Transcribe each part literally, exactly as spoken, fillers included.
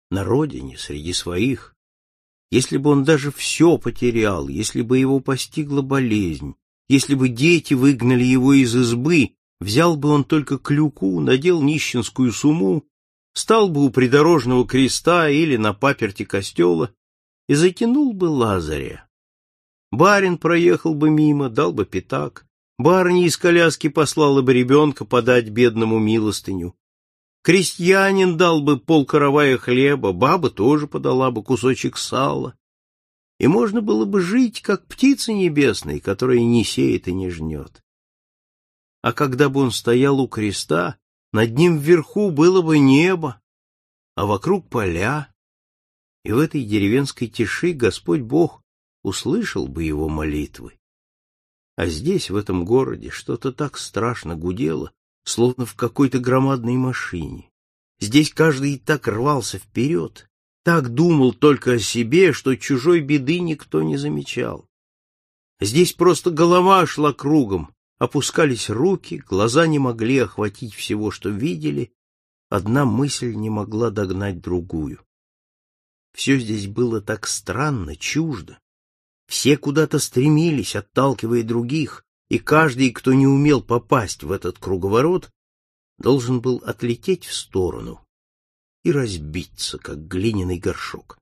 на родине, среди своих, если бы он даже все потерял, если бы его постигла болезнь, если бы дети выгнали его из избы, взял бы он только клюку, надел нищенскую сумму, стал бы у придорожного креста или на паперти костела и затянул бы Лазаря. Барин проехал бы мимо, дал бы пятак, барыня из коляски послала бы ребенка подать бедному милостыню. Крестьянин дал бы полкоровая хлеба, баба тоже подала бы кусочек сала. И можно было бы жить, как птица небесная, которая не сеет и не жнет. А когда бы он стоял у креста, над ним вверху было бы небо, а вокруг поля, и в этой деревенской тиши Господь Бог услышал бы его молитвы. А здесь, в этом городе, что-то так страшно гудело, словно в какой-то громадной машине. Здесь каждый так рвался вперед, так думал только о себе, что чужой беды никто не замечал. Здесь просто голова шла кругом, опускались руки, глаза не могли охватить всего, что видели, одна мысль не могла догнать другую. Все здесь было так странно, чуждо. Все куда-то стремились, отталкивая других, и каждый, кто не умел попасть в этот круговорот, должен был отлететь в сторону и разбиться, как глиняный горшок.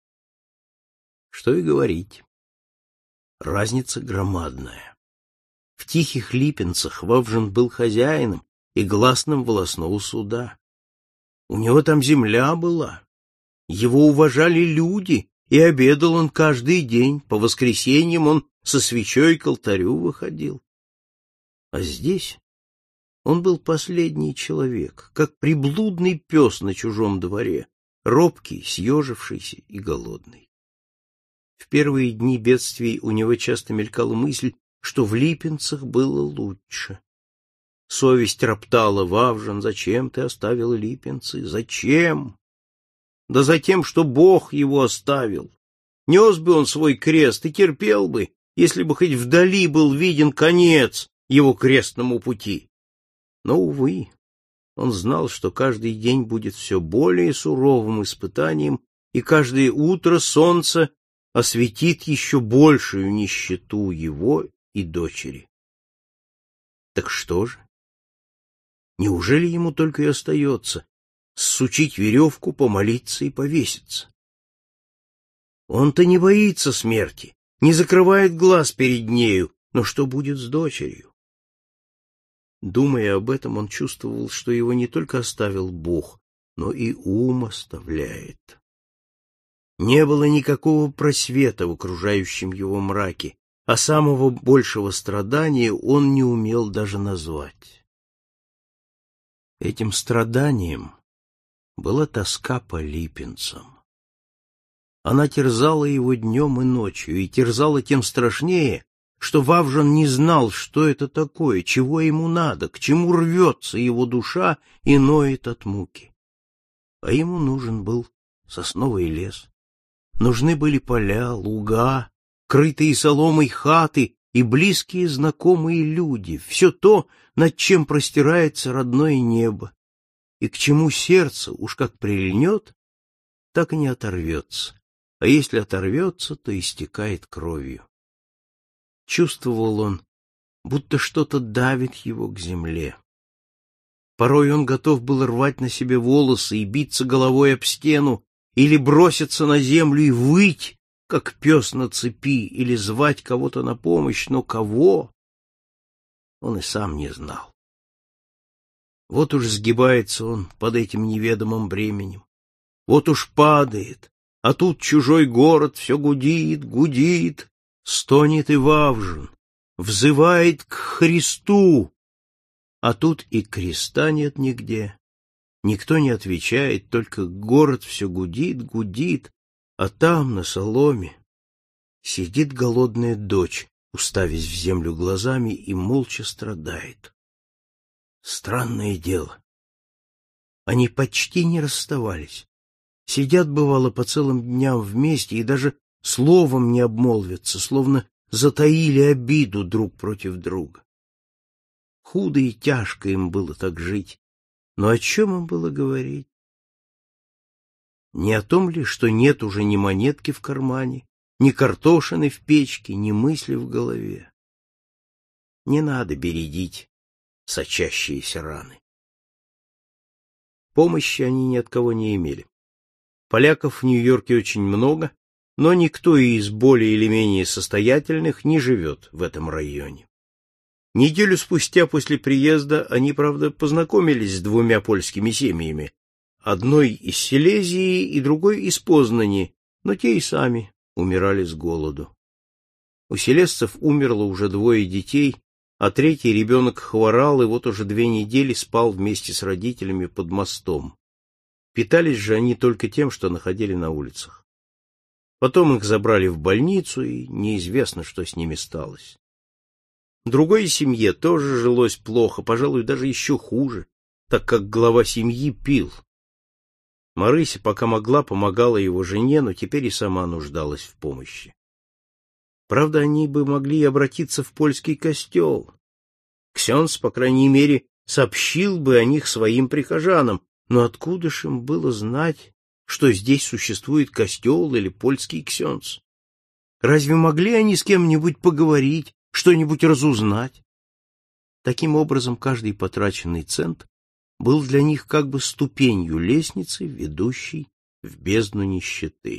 Что и говорить. Разница громадная. В Тихих Липинцах Вавжин был хозяином и гласным волосного суда. У него там земля была. Его уважали люди, и обедал он каждый день, по воскресеньям он со свечой к алтарю выходил. А здесь он был последний человек, как приблудный пес на чужом дворе, робкий, съежившийся и голодный. В первые дни бедствий у него часто мелькала мысль, что в Липинцах было лучше. Совесть роптала: Вавжин, зачем ты оставил Липинцы? Зачем? Да за тем, что Бог его оставил. Нес бы он свой крест и терпел бы, если бы хоть вдали был виден конец его крестному пути. Но, увы, он знал, что каждый день будет все более суровым испытанием, и каждое утро солнце осветит еще большую нищету его и дочери. Так что же? Неужели ему только и остается ссучить веревку, помолиться и повеситься? Он-то не боится смерти, не закрывает глаз перед нею, но что будет с дочерью? Думая об этом, он чувствовал, что его не только оставил Бог, но и ум оставляет. Не было никакого просвета в окружающем его мраке, а самого большего страдания он не умел даже назвать. Этим страданием была тоска по Липинцам. Она терзала его днем и ночью, и терзала тем страшнее, что Вавжин не знал, что это такое, чего ему надо, к чему рвется его душа и ноет от муки. А ему нужен был сосновый лес. Нужны были поля, луга, крытые соломой хаты и близкие знакомые люди, все то, над чем простирается родное небо, и к чему сердце уж как прильнет, так и не оторвется, а если оторвется, то истекает кровью. Чувствовал он, будто что-то давит его к земле. Порой он готов был рвать на себе волосы и биться головой об стену, или броситься на землю и выть, как пес на цепи, или звать кого-то на помощь, но кого? Он и сам не знал. Вот уж сгибается он под этим неведомым бременем, вот уж падает, а тут чужой город все гудит, гудит, стонет и Вавжин, взывает к Христу, а тут и креста нет нигде. Никто не отвечает, только город все гудит, гудит, а там, на соломе, сидит голодная дочь, уставясь в землю глазами, и молча страдает. Странное дело. Они почти не расставались. Сидят, бывало, по целым дням вместе и даже словом не обмолвятся, словно затаили обиду друг против друга. Худо и тяжко им было так жить, но о чем им было говорить? Не о том ли, что нет уже ни монетки в кармане, ни картошины в печке, ни мысли в голове? Не надо бередить сочащиеся раны. Помощи они ни от кого не имели. Поляков в Нью-Йорке очень много, но никто из более или менее состоятельных не живет в этом районе. Неделю спустя после приезда они, правда, познакомились с двумя польскими семьями, одной из Силезии и другой из Познани, но те и сами умирали с голоду. У селезцев умерло уже двое детей, а третий ребенок хворал и вот уже две недели спал вместе с родителями под мостом. Питались же они только тем, что находили на улицах. Потом их забрали в больницу, и неизвестно, что с ними сталось. Другой семье тоже жилось плохо, пожалуй, даже еще хуже, так как глава семьи пил. Марыся, пока могла, помогала его жене, но теперь и сама нуждалась в помощи. Правда, они бы могли обратиться в польский костел. Ксенц, по крайней мере, сообщил бы о них своим прихожанам, но откуда ж им было знать, что здесь существует костел или польский ксенц? Разве могли они с кем-нибудь поговорить, что-нибудь разузнать? Таким образом, каждый потраченный цент был для них как бы ступенью лестницы, ведущей в бездну нищеты.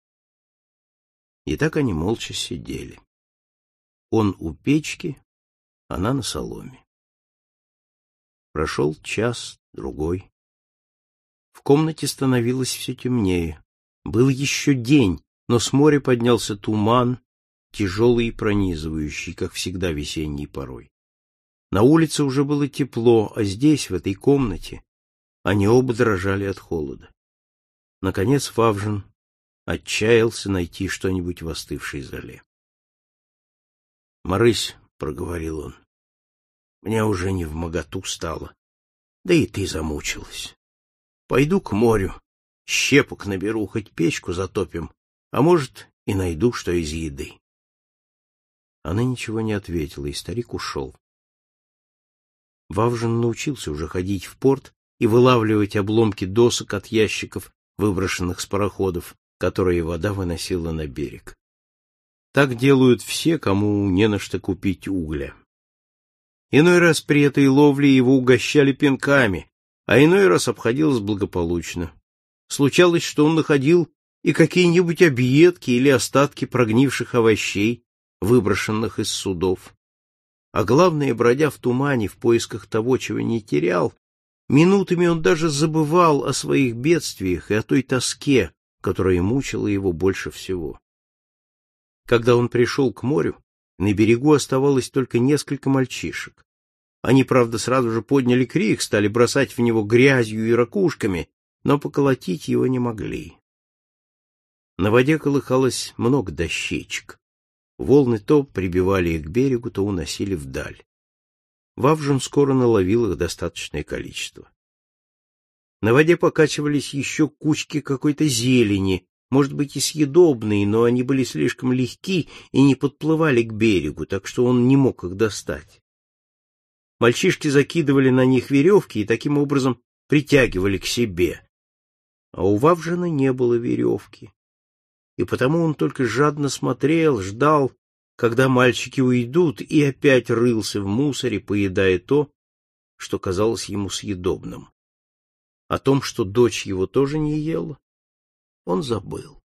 И так они молча сидели. Он у печки, она на соломе. Прошел час, другой. В комнате становилось все темнее. Был еще день, но с моря поднялся туман, тяжелый и пронизывающий, как всегда весенней порой. На улице уже было тепло, а здесь, в этой комнате, они оба дрожали от холода. Наконец Вавжин отчаялся найти что-нибудь в остывшей зале. — Марысь, — проговорил он, — мне уже не вмоготу стало, да и ты замучилась. Пойду к морю, щепок наберу, хоть печку затопим, а может, и найду что из еды. Она ничего не ответила, и старик ушел. Вавжин научился уже ходить в порт и вылавливать обломки досок от ящиков, выброшенных с пароходов, которые вода выносила на берег. Так делают все, кому не на что купить угля. Иной раз при этой ловле его угощали пинками, а иной раз обходилось благополучно. Случалось, что он находил и какие-нибудь объедки или остатки прогнивших овощей, выброшенных из судов. А главное, бродя в тумане в поисках того, чего не терял, минутами он даже забывал о своих бедствиях и о той тоске, которая мучила его больше всего. Когда он пришел к морю, на берегу оставалось только несколько мальчишек. Они, правда, сразу же подняли крик, стали бросать в него грязью и ракушками, но поколотить его не могли. На воде колыхалось много дощечек. Волны то прибивали их к берегу, то уносили вдаль. Вавжин скоро наловил их достаточное количество. На воде покачивались еще кучки какой-то зелени, может быть, и съедобные, но они были слишком легки и не подплывали к берегу, так что он не мог их достать. Мальчишки закидывали на них веревки и таким образом притягивали к себе. А у Вавжина не было веревки, и потому он только жадно смотрел, ждал, когда мальчики уйдут, и опять рылся в мусоре, поедая то, что казалось ему съедобным. О том, что дочь его тоже не ела, он забыл.